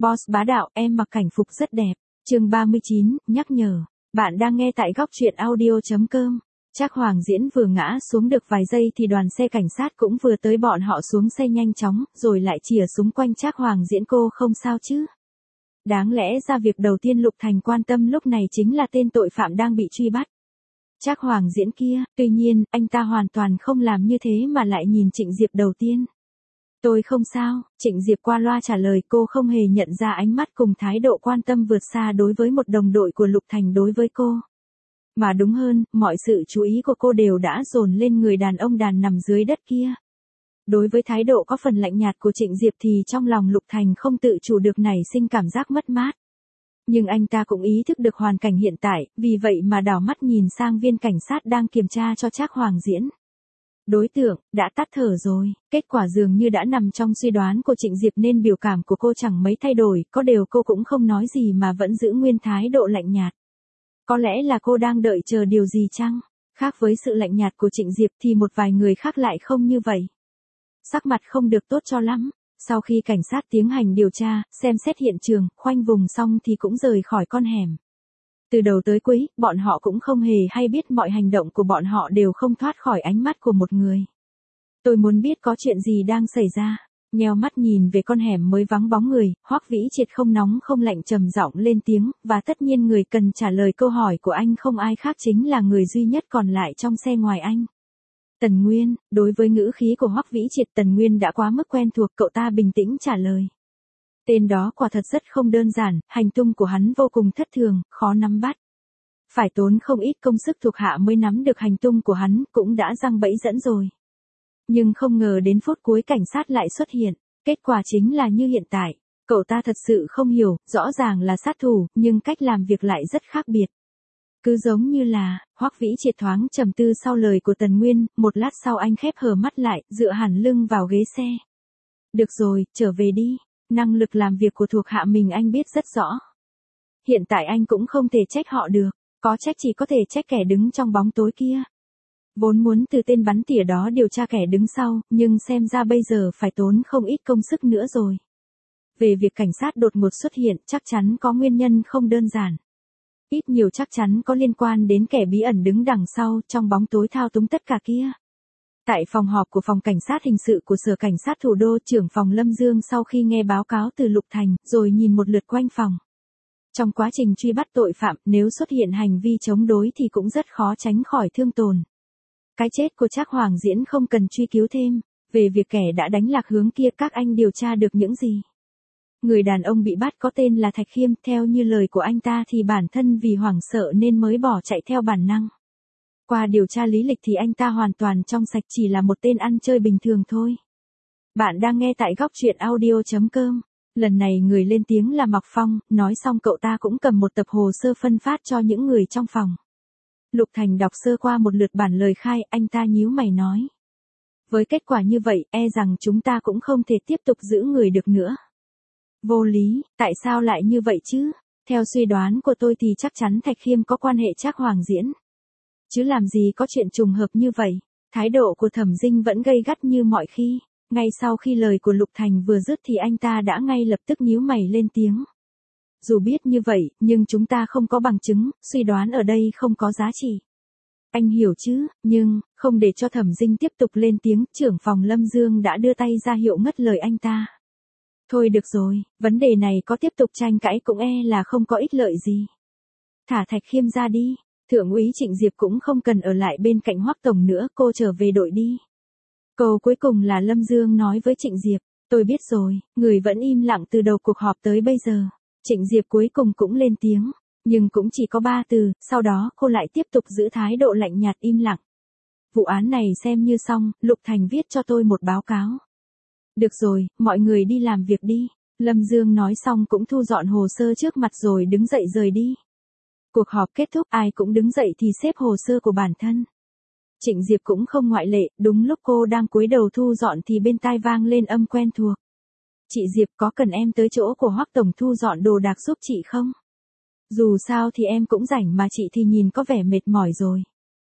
Boss bá đạo, em mặc cảnh phục rất đẹp. Chương 39, nhắc nhở. Bạn đang nghe tại góc truyện audio.com. Trác Hoàng Diễn vừa ngã xuống được vài giây thì đoàn xe cảnh sát cũng vừa tới, bọn họ xuống xe nhanh chóng, rồi lại chìa súng quanh Trác Hoàng Diễn. Cô không sao chứ? Đáng lẽ ra việc đầu tiên Lục Thành quan tâm lúc này chính là tên tội phạm đang bị truy bắt. Trác Hoàng Diễn kia, tuy nhiên, anh ta hoàn toàn không làm như thế mà lại nhìn Trịnh Diệp đầu tiên. Tôi không sao, Trịnh Diệp qua loa trả lời. Cô không hề nhận ra ánh mắt cùng thái độ quan tâm vượt xa đối với một đồng đội của Lục Thành đối với cô. Mà đúng hơn, mọi sự chú ý của cô đều đã dồn lên người đàn ông đàn nằm dưới đất kia. Đối với thái độ có phần lạnh nhạt của Trịnh Diệp thì trong lòng Lục Thành không tự chủ được nảy sinh cảm giác mất mát. Nhưng anh ta cũng ý thức được hoàn cảnh hiện tại, vì vậy mà đảo mắt nhìn sang viên cảnh sát đang kiểm tra cho Trác Hoàng Diễn. Đối tượng đã tắt thở rồi, kết quả dường như đã nằm trong suy đoán của Trịnh Diệp nên biểu cảm của cô chẳng mấy thay đổi, có điều cô cũng không nói gì mà vẫn giữ nguyên thái độ lạnh nhạt. Có lẽ là cô đang đợi chờ điều gì chăng? Khác với sự lạnh nhạt của Trịnh Diệp thì một vài người khác lại không như vậy. Sắc mặt không được tốt cho lắm. Sau khi cảnh sát tiến hành điều tra, xem xét hiện trường, khoanh vùng xong thì cũng rời khỏi con hẻm. Từ đầu tới cuối, bọn họ cũng không hề hay biết mọi hành động của bọn họ đều không thoát khỏi ánh mắt của một người. Tôi muốn biết có chuyện gì đang xảy ra. Nheo mắt nhìn về con hẻm mới vắng bóng người, Hoắc Vĩ Triệt không nóng không lạnh trầm giọng lên tiếng, và tất nhiên người cần trả lời câu hỏi của anh không ai khác chính là người duy nhất còn lại trong xe ngoài anh. Tần Nguyên. Đối với ngữ khí của Hoắc Vĩ Triệt, Tần Nguyên đã quá mức quen thuộc, cậu ta bình tĩnh trả lời. Tên đó quả thật rất không đơn giản, hành tung của hắn vô cùng thất thường, khó nắm bắt. Phải tốn không ít công sức thuộc hạ mới nắm được hành tung của hắn, cũng đã giăng bẫy dẫn rồi. Nhưng không ngờ đến phút cuối cảnh sát lại xuất hiện, kết quả chính là như hiện tại. Cậu ta thật sự không hiểu, rõ ràng là sát thủ, nhưng cách làm việc lại rất khác biệt. Cứ giống như là, Hoắc Vĩ Triệt thoáng trầm tư sau lời của Tần Nguyên, một lát sau anh khép hờ mắt lại, dựa hẳn lưng vào ghế xe. Được rồi, trở về đi, năng lực làm việc của thuộc hạ mình anh biết rất rõ. Hiện tại anh cũng không thể trách họ được, có trách chỉ có thể trách kẻ đứng trong bóng tối kia. Vốn muốn từ tên bắn tỉa đó điều tra kẻ đứng sau, nhưng xem ra bây giờ phải tốn không ít công sức nữa rồi. Về việc cảnh sát đột ngột xuất hiện, chắc chắn có nguyên nhân không đơn giản. Ít nhiều chắc chắn có liên quan đến kẻ bí ẩn đứng đằng sau, trong bóng tối thao túng tất cả kia. Tại phòng họp của phòng cảnh sát hình sự của Sở Cảnh sát Thủ đô, trưởng phòng Lâm Dương sau khi nghe báo cáo từ Lục Thành, rồi nhìn một lượt quanh phòng. Trong quá trình truy bắt tội phạm, nếu xuất hiện hành vi chống đối thì cũng rất khó tránh khỏi thương tổn. Cái chết của Trác Hoàng Diễn không cần truy cứu thêm. Về việc kẻ đã đánh lạc hướng kia, các anh điều tra được những gì? Người đàn ông bị bắt có tên là Thạch Khiêm, theo như lời của anh ta thì bản thân vì hoảng sợ nên mới bỏ chạy theo bản năng. Qua điều tra lý lịch thì anh ta hoàn toàn trong sạch, chỉ là một tên ăn chơi bình thường thôi. Bạn đang nghe tại góc truyện audio.com. Lần này người lên tiếng là Mạc Phong, nói xong cậu ta cũng cầm một tập hồ sơ phân phát cho những người trong phòng. Lục Thành đọc sơ qua một lượt bản lời khai, anh ta nhíu mày nói. Với kết quả như vậy, e rằng chúng ta cũng không thể tiếp tục giữ người được nữa. Vô lý, tại sao lại như vậy chứ? Theo suy đoán của tôi thì chắc chắn Thạch Khiêm có quan hệ Trác Hoàng Diễn. Chứ làm gì có chuyện trùng hợp như vậy. Thái độ của Thẩm Dinh vẫn gay gắt như mọi khi. Ngay sau khi lời của Lục Thành vừa dứt thì anh ta đã ngay lập tức nhíu mày lên tiếng. Dù biết như vậy, nhưng chúng ta không có bằng chứng, suy đoán ở đây không có giá trị. Anh hiểu chứ, nhưng, không để cho Thẩm Dinh tiếp tục lên tiếng, trưởng phòng Lâm Dương đã đưa tay ra hiệu ngắt lời anh ta. Thôi được rồi, vấn đề này có tiếp tục tranh cãi cũng e là không có ích lợi gì. Thả Thạch Khiêm ra đi, Thượng úy Trịnh Diệp cũng không cần ở lại bên cạnh Hoắc Tổng nữa, cô trở về đội đi. Câu cuối cùng là Lâm Dương nói với Trịnh Diệp, tôi biết rồi, người vẫn im lặng từ đầu cuộc họp tới bây giờ. Trịnh Diệp cuối cùng cũng lên tiếng, nhưng cũng chỉ có 3 từ, sau đó cô lại tiếp tục giữ thái độ lạnh nhạt im lặng. Vụ án này xem như xong, Lục Thành viết cho tôi một báo cáo. Được rồi, mọi người đi làm việc đi. Lâm Dương nói xong cũng thu dọn hồ sơ trước mặt rồi đứng dậy rời đi. Cuộc họp kết thúc, ai cũng đứng dậy thì xếp hồ sơ của bản thân. Trịnh Diệp cũng không ngoại lệ, đúng lúc cô đang cúi đầu thu dọn thì bên tai vang lên âm quen thuộc. Chị Diệp, có cần em tới chỗ của Hoắc Tổng thu dọn đồ đạc giúp chị không? Dù sao thì em cũng rảnh mà chị thì nhìn có vẻ mệt mỏi rồi.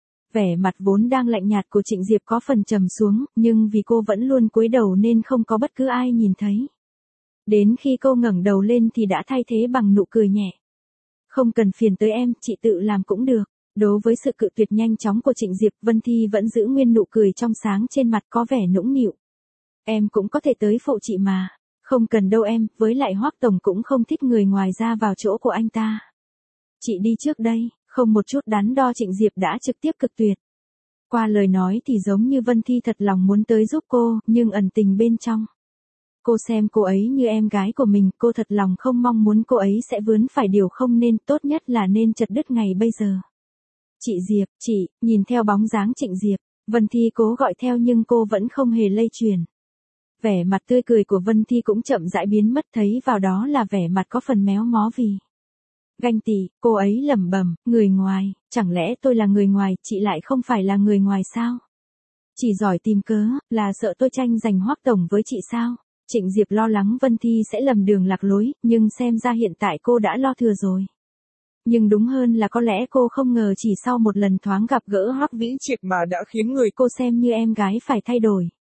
Vẻ mặt vốn đang lạnh nhạt của Trịnh Diệp có phần trầm xuống, nhưng vì cô vẫn luôn cúi đầu nên không có bất cứ ai nhìn thấy. Đến khi cô ngẩng đầu lên thì đã thay thế bằng nụ cười nhẹ. Không cần phiền tới em, chị tự làm cũng được. Đối với sự cự tuyệt nhanh chóng của Trịnh Diệp, Vân Thi vẫn giữ nguyên nụ cười trong sáng trên mặt có vẻ nũng nịu. Em cũng có thể tới phụ chị mà. Không cần đâu em, với lại Hoắc Tổng cũng không thích người ngoài ra vào chỗ của anh ta. Chị đi trước đây, không một chút đắn đo Trịnh Diệp đã trực tiếp cực tuyệt. Qua lời nói thì giống như Vân Thi thật lòng muốn tới giúp cô, nhưng ẩn tình bên trong. Cô xem cô ấy như em gái của mình, cô thật lòng không mong muốn cô ấy sẽ vướng phải điều không nên, tốt nhất là nên chặt đứt ngày bây giờ. Chị Diệp, chị, nhìn theo bóng dáng Trịnh Diệp, Vân Thi cố gọi theo nhưng cô vẫn không hề lay truyền. Vẻ mặt tươi cười của Vân Thi cũng chậm rãi biến mất, thấy vào đó là vẻ mặt có phần méo mó vì ganh tị. Cô ấy lẩm bẩm, người ngoài, chẳng lẽ tôi là người ngoài, chị lại không phải là người ngoài sao? Chỉ giỏi tìm cớ, là sợ tôi tranh giành Hoắc Tổng với chị sao? Trịnh Diệp lo lắng Vân Thi sẽ lầm đường lạc lối, nhưng xem ra hiện tại cô đã lo thừa rồi. Nhưng đúng hơn là có lẽ cô không ngờ chỉ sau một lần thoáng gặp gỡ Hoắc Vĩ Triệt mà đã khiến người cô xem như em gái phải thay đổi.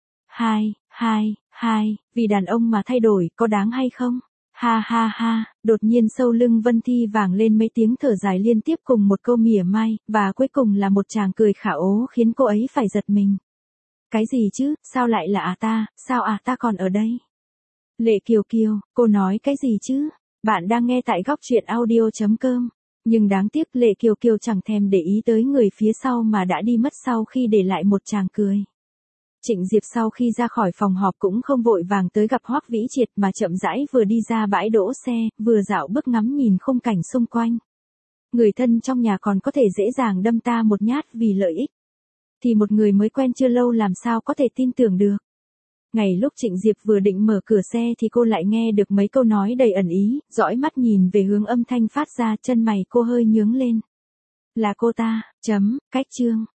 Vì đàn ông mà thay đổi, có đáng hay không? Ha ha ha, đột nhiên sau lưng Vân Thi vang lên mấy tiếng thở dài liên tiếp cùng một câu mỉa mai, và cuối cùng là một tràng cười khả ố khiến cô ấy phải giật mình. Cái gì chứ, sao lại là ta, sao ta còn ở đây? Lệ Kiều Kiều, cô nói cái gì chứ? Bạn đang nghe tại góc truyện audio.com. Nhưng đáng tiếc Lệ Kiều Kiều chẳng thèm để ý tới người phía sau mà đã đi mất sau khi để lại một tràng cười. Trịnh Diệp sau khi ra khỏi phòng họp cũng không vội vàng tới gặp Hoắc Vĩ Triệt mà chậm rãi vừa đi ra bãi đỗ xe, vừa dạo bước ngắm nhìn khung cảnh xung quanh. Người thân trong nhà còn có thể dễ dàng đâm ta một nhát vì lợi ích. Thì một người mới quen chưa lâu làm sao có thể tin tưởng được. Ngày lúc Trịnh Diệp vừa định mở cửa xe thì cô lại nghe được mấy câu nói đầy ẩn ý, dõi mắt nhìn về hướng âm thanh phát ra, chân mày cô hơi nhướng lên. Là cô ta, cách chương.